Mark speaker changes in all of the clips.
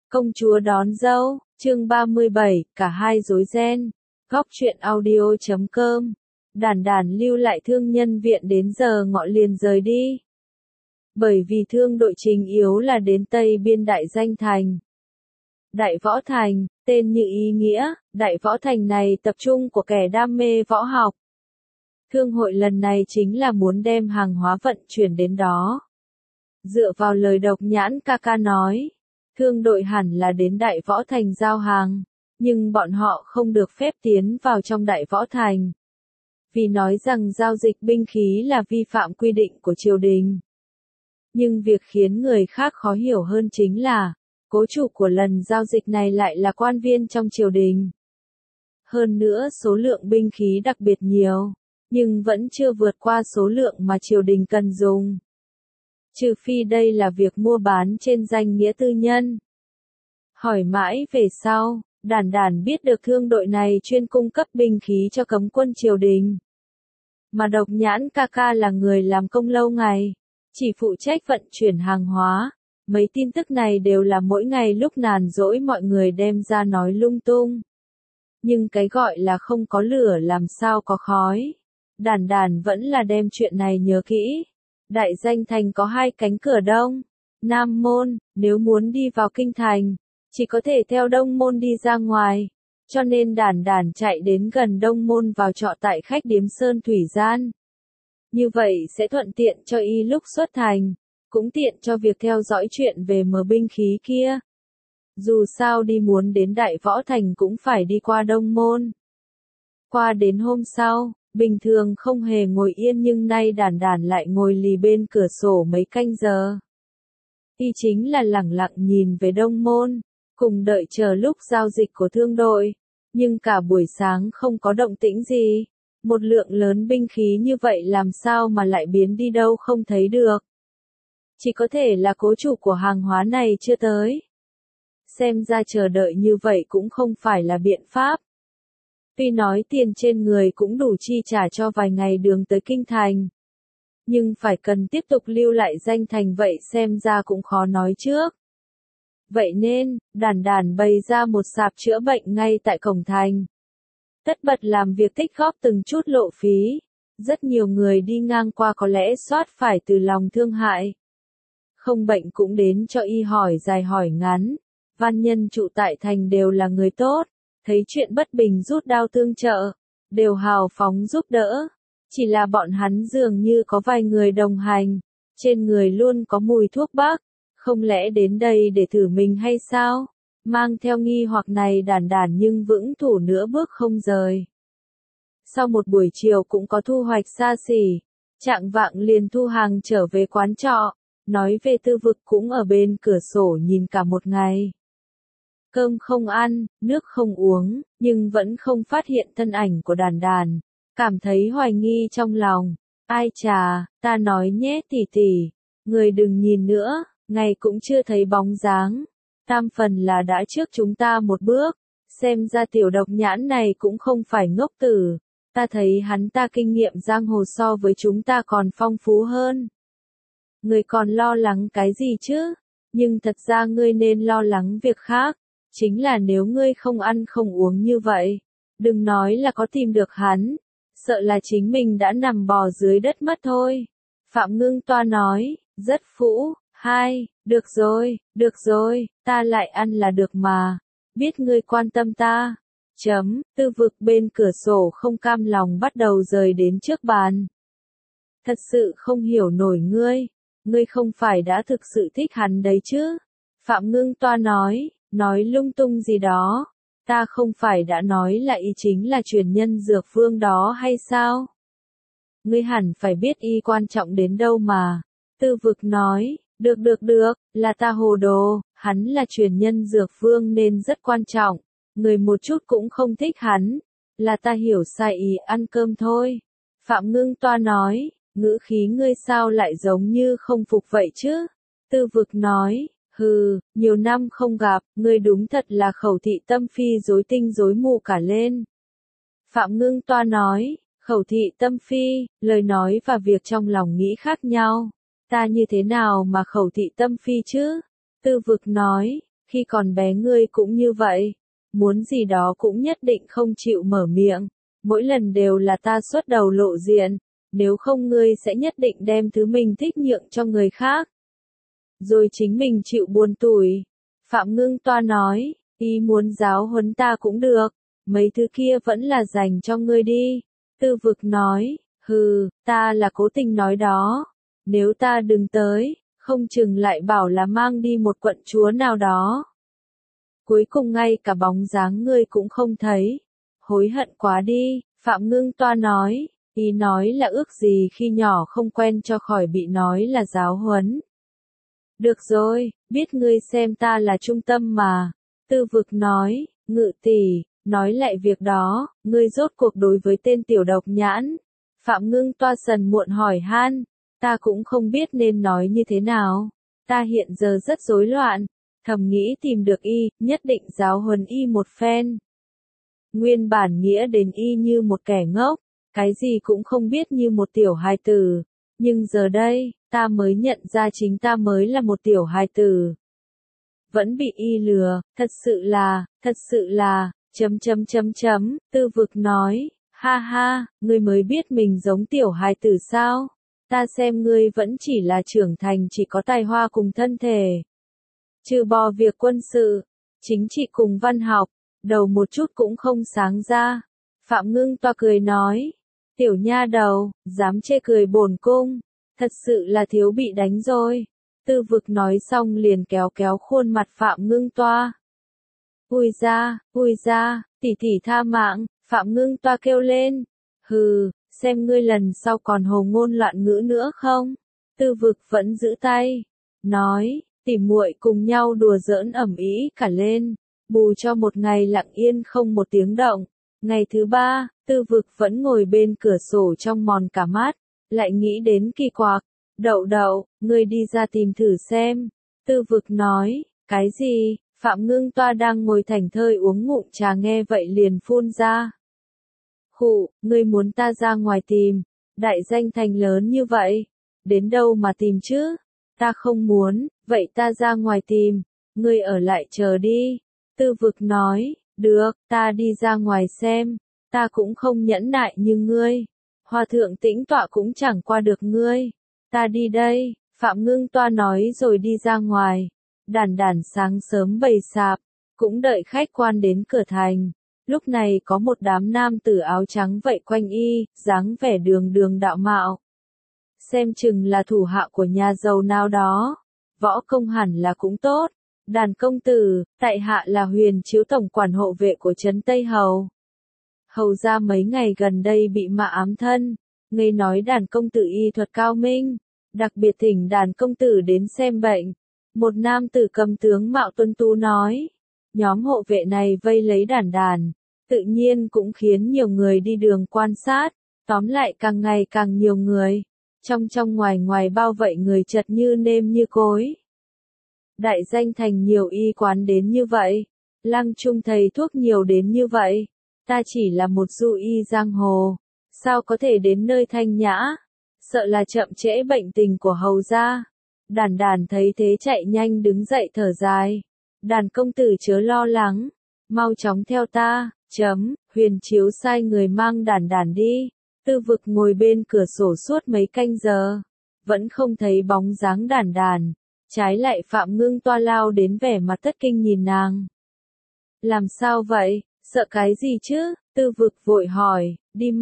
Speaker 1: Công chúa đón dâu, chương 37, cả hai rối ren. Góc truyện audio.com. Đản đản lưu lại thương nhân viện đến giờ ngọ liền rời đi. Bởi vì thương đội chính yếu là đến Tây Biên Đại Danh Thành. Đại Võ Thành, tên như ý nghĩa, Đại Võ Thành này tập trung của kẻ đam mê võ học. Thương hội lần này chính là muốn đem hàng hóa vận chuyển đến đó. Dựa vào lời Độc Nhãn ca ca nói, thương đội hẳn là đến Đại Võ Thành giao hàng, nhưng bọn họ không được phép tiến vào trong Đại Võ Thành. Vì nói rằng giao dịch binh khí là vi phạm quy định của triều đình. Nhưng việc khiến người khác khó hiểu hơn chính là, cố chủ của lần giao dịch này lại là quan viên trong triều đình. Hơn nữa số lượng binh khí đặc biệt nhiều, nhưng vẫn chưa vượt qua số lượng mà triều đình cần dùng. Trừ phi đây là việc mua bán trên danh nghĩa tư nhân. Hỏi mãi về sau, đản đản biết được thương đội này chuyên cung cấp binh khí cho cấm quân triều đình. Mà Độc Nhãn ca ca là người làm công lâu ngày, chỉ phụ trách vận chuyển hàng hóa. Mấy tin tức này đều là mỗi ngày lúc nhàn rỗi mọi người đem ra nói lung tung. Nhưng cái gọi là không có lửa làm sao có khói. Đản đản vẫn là đem chuyện này nhớ kỹ. Đại Danh Thành có hai cánh cửa Đông, Nam Môn, nếu muốn đi vào kinh thành, chỉ có thể theo Đông Môn đi ra ngoài, cho nên đản đản chạy đến gần Đông Môn vào trọ tại khách điếm Sơn Thủy Gian. Như vậy sẽ thuận tiện cho y lúc xuất thành, cũng tiện cho việc theo dõi chuyện về mở binh khí kia. Dù sao đi muốn đến Đại Võ Thành cũng phải đi qua Đông Môn. Qua đến hôm sau, bình thường không hề ngồi yên nhưng nay đản đản lại ngồi lì bên cửa sổ mấy canh giờ. Y chính là lẳng lặng nhìn về Đông Môn, cùng đợi chờ lúc giao dịch của thương đội. Nhưng cả buổi sáng không có động tĩnh gì. Một lượng lớn binh khí như vậy làm sao mà lại biến đi đâu không thấy được. Chỉ có thể là cố chủ của hàng hóa này chưa tới. Xem ra chờ đợi như vậy cũng không phải là biện pháp. Tuy nói tiền trên người cũng đủ chi trả cho vài ngày đường tới kinh thành. Nhưng phải cần tiếp tục lưu lại danh thành vậy xem ra cũng khó nói trước. Vậy nên, đản đản bày ra một sạp chữa bệnh ngay tại cổng thành. Tất bật làm việc tích góp từng chút lộ phí. Rất nhiều người đi ngang qua có lẽ soát phải từ lòng thương hại. Không bệnh cũng đến cho y hỏi dài hỏi ngắn. Văn nhân trụ tại thành đều là người tốt. Thấy chuyện bất bình rút đao tương trợ, đều hào phóng giúp đỡ. Chỉ là bọn hắn dường như có vài người đồng hành, trên người luôn có mùi thuốc bắc, không lẽ đến đây để thử mình hay sao? Mang theo nghi hoặc này đản đản nhưng vững thủ nửa bước không rời. Sau một buổi chiều cũng có thu hoạch xa xỉ, chạng vạng liền thu hàng trở về quán trọ, nói về Tư Vực cũng ở bên cửa sổ nhìn cả một ngày. Cơm không ăn, nước không uống, nhưng vẫn không phát hiện thân ảnh của đản đản, cảm thấy hoài nghi trong lòng. Ai chà, ta nói nhé tỷ tỷ, người đừng nhìn nữa, ngày cũng chưa thấy bóng dáng. Tam phần là đã trước chúng ta một bước, xem ra tiểu Độc Nhãn này cũng không phải ngốc tử. Ta thấy hắn ta kinh nghiệm giang hồ so với chúng ta còn phong phú hơn. Người còn lo lắng cái gì chứ? Nhưng thật ra ngươi nên lo lắng việc khác. Chính là nếu ngươi không ăn không uống như vậy, đừng nói là có tìm được hắn, sợ là chính mình đã nằm bò dưới đất mất thôi. Phạm Ngưng Toa nói, rất phũ, được rồi, ta lại ăn là được mà, biết ngươi quan tâm ta. Tư Vực bên cửa sổ không cam lòng bắt đầu rời đến trước bàn. Thật sự không hiểu nổi ngươi không phải đã thực sự thích hắn đấy chứ? Phạm Ngưng Toa nói lung tung gì đó, ta không phải đã nói là y chính là truyền nhân Dược Vương đó hay sao? Ngươi hẳn phải biết y quan trọng đến đâu mà. Tư Vực nói, được, là ta hồ đồ, hắn là truyền nhân Dược Vương nên rất quan trọng, người một chút cũng không thích hắn, là ta hiểu sai ý ăn cơm thôi. Phạm Ngưng Toa nói, ngữ khí ngươi sao lại giống như không phục vậy chứ? Tư Vực nói, nhiều năm không gặp, ngươi đúng thật là khẩu thị tâm phi rối tinh rối mù cả lên. Phạm Ngưng Toa nói, khẩu thị tâm phi, lời nói và việc trong lòng nghĩ khác nhau. Ta như thế nào mà khẩu thị tâm phi chứ? Tư Vực nói, Khi còn bé ngươi cũng như vậy, muốn gì đó cũng nhất định không chịu mở miệng, mỗi lần đều là ta xuất đầu lộ diện, nếu không ngươi sẽ nhất định đem thứ mình thích nhượng cho người khác. Rồi chính mình chịu buồn tủi. Phạm Ngưng Toa nói, y muốn giáo huấn ta cũng được, mấy thứ kia vẫn là dành cho ngươi đi. Tư Vực nói, hừ, ta là cố tình nói đó, nếu ta đừng tới, không chừng lại bảo là mang đi một quận chúa nào đó. Cuối cùng ngay cả bóng dáng ngươi cũng không thấy. Hối hận quá đi, Phạm Ngưng Toa nói, ý nói là ước gì khi nhỏ không quen cho khỏi bị nói là giáo huấn. Được rồi, biết ngươi xem ta là trung tâm mà. Tư Vực nói, Ngự tỷ, nói lại việc đó, ngươi rốt cuộc đối với tên tiểu độc nhãn. Phạm Ngưng Toa sần muộn hỏi han, ta cũng không biết nên nói như thế nào. Ta hiện giờ rất rối loạn, thầm nghĩ tìm được y, nhất định giáo huấn y một phen. Nguyên bản nghĩa đến y như một kẻ ngốc, cái gì cũng không biết như một tiểu hài tử. Nhưng giờ đây, ta mới nhận ra chính ta mới là một tiểu hài tử. Vẫn bị y lừa, thật sự là, Tư Vực nói, ha ha, ngươi mới biết mình giống tiểu hài tử sao? Ta xem ngươi vẫn chỉ là trưởng thành chỉ có tài hoa cùng thân thể. Trừ bỏ việc quân sự, chính trị cùng văn học, đầu một chút cũng không sáng ra. Phạm Ngưng Toa cười nói, tiểu nha đầu, dám chê cười bổn cung, thật sự là thiếu bị đánh rồi. Tư Vực nói xong liền kéo kéo khuôn mặt Phạm Ngưng Toa. Ui ra, tỷ tỷ tha mạng, Phạm Ngưng Toa kêu lên. Hừ, xem ngươi lần sau còn hồ ngôn loạn ngữ nữa không? Tư Vực vẫn giữ tay, nói, tỉ muội cùng nhau đùa giỡn ầm ĩ cả lên, bù cho một ngày lặng yên không một tiếng động. Ngày thứ ba, Tư Vực vẫn ngồi bên cửa sổ trong mòn cả mắt, lại nghĩ đến kỳ quặc. Đậu, ngươi đi ra tìm thử xem. Tư Vực nói, cái gì? Phạm Ngưng Toa đang ngồi thảnh thơi uống ngụm trà nghe vậy liền phun ra. Khụ, ngươi muốn ta ra ngoài tìm, đại danh thành lớn như vậy, đến đâu mà tìm chứ? Ta không muốn, vậy ta ra ngoài tìm, ngươi ở lại chờ đi. Tư Vực nói, được, ta đi ra ngoài xem, ta cũng không nhẫn nại như ngươi. Hòa thượng tĩnh tọa cũng chẳng qua được ngươi. Ta đi đây, Phạm Ngưng Toa nói rồi đi ra ngoài. Đàn sáng sớm bày sạp, cũng đợi khách quan đến cửa thành. Lúc này có một đám nam tử áo trắng vậy quanh y, dáng vẻ đường đạo mạo. Xem chừng là thủ hạ của nhà giàu nào đó. Võ công hẳn là cũng tốt. Đàn công tử, tại hạ là Huyền Chiếu tổng quản hộ vệ của trấn Tây Hầu. Hầu ra mấy ngày gần đây bị ma ám thân, nghe nói đàn công tử y thuật cao minh, đặc biệt thỉnh đàn công tử đến xem bệnh. Một nam tử cầm tướng mạo tuân tú nói, nhóm hộ vệ này vây lấy đàn, tự nhiên cũng khiến nhiều người đi đường quan sát, tóm lại càng ngày càng nhiều người, trong ngoài bao vậy người chật như nêm như cối. Đại danh thành nhiều y quán đến như vậy, Lăng Trung thầy thuốc nhiều đến như vậy, ta chỉ là một du y giang hồ, sao có thể đến nơi thanh nhã, sợ là chậm trễ bệnh tình của hầu gia. Đàn thấy thế chạy nhanh đứng dậy thở dài. Đàn công tử chớ lo lắng, mau chóng theo ta. Huyền Chiếu sai người mang đàn đi. Tư Vực ngồi bên cửa sổ suốt mấy canh giờ, vẫn không thấy bóng dáng đàn. Trái lại Phạm Ngưng Toa lao đến vẻ mặt thất kinh nhìn nàng. Làm sao vậy, sợ cái gì chứ? Tư Vực vội hỏi,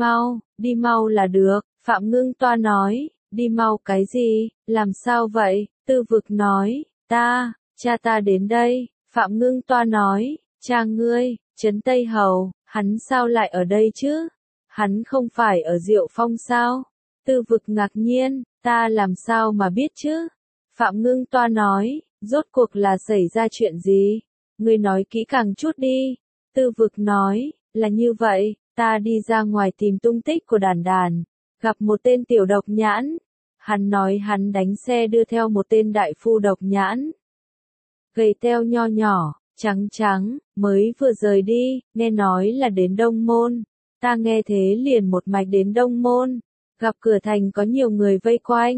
Speaker 1: đi mau là được. Phạm Ngưng Toa nói, đi mau cái gì, làm sao vậy? Tư Vực nói, cha ta đến đây. Phạm Ngưng Toa nói, cha ngươi, trấn Tây Hầu, hắn sao lại ở đây chứ? Hắn không phải ở Diệu Phong sao? Tư Vực ngạc nhiên, ta làm sao mà biết chứ? Phạm Ngưng Toa nói, rốt cuộc là xảy ra chuyện gì? Ngươi nói kỹ càng chút đi. Tư Vực nói, là như vậy, ta đi ra ngoài tìm tung tích của đàn, gặp một tên tiểu độc nhãn. Hắn nói hắn đánh xe đưa theo một tên đại phu độc nhãn. Gầy teo nho nhỏ, trắng, mới vừa rời đi, nghe nói là đến Đông Môn. Ta nghe thế liền một mạch đến Đông Môn, gặp cửa thành có nhiều người vây quanh,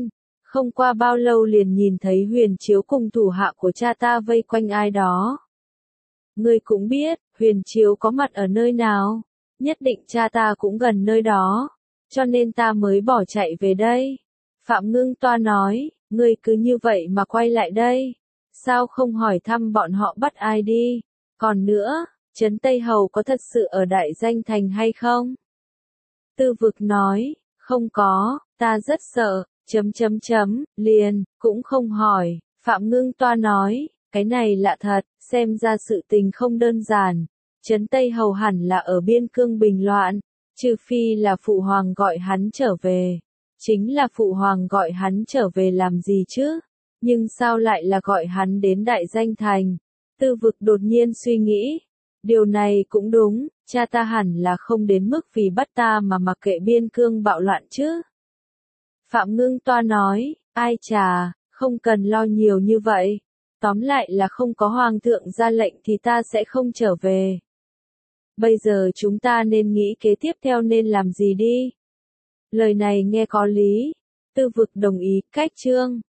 Speaker 1: Không qua bao lâu liền nhìn thấy Huyền Chiếu cùng thủ hạ của cha ta vây quanh ai đó. Ngươi cũng biết, Huyền Chiếu có mặt ở nơi nào, nhất định cha ta cũng gần nơi đó, cho nên ta mới bỏ chạy về đây. Phạm Ngưng Toa nói, ngươi cứ như vậy mà quay lại đây, sao không hỏi thăm bọn họ bắt ai đi, còn nữa, Trấn Tây Hầu có thật sự ở Đại Danh Thành hay không? Tư Vực nói, không có, ta rất sợ, liền, cũng không hỏi, Phạm Ngưng Toa nói, cái này lạ thật, xem ra sự tình không đơn giản, Trấn Tây Hầu hẳn là ở biên cương bình loạn, trừ phi là Phụ Hoàng gọi hắn trở về, chính là Phụ Hoàng gọi hắn trở về làm gì chứ, nhưng sao lại là gọi hắn đến Đại Danh Thành, Tư Vực đột nhiên suy nghĩ, điều này cũng đúng, cha ta hẳn là không đến mức vì bắt ta mà mặc kệ biên cương bạo loạn chứ. Phạm Ngưng Toa nói, ai chà, không cần lo nhiều như vậy. Tóm lại là không có hoàng thượng ra lệnh thì ta sẽ không trở về. Bây giờ chúng ta nên nghĩ kế tiếp theo nên làm gì đi. Lời này nghe có lý. Tư Vực đồng ý, cách chương.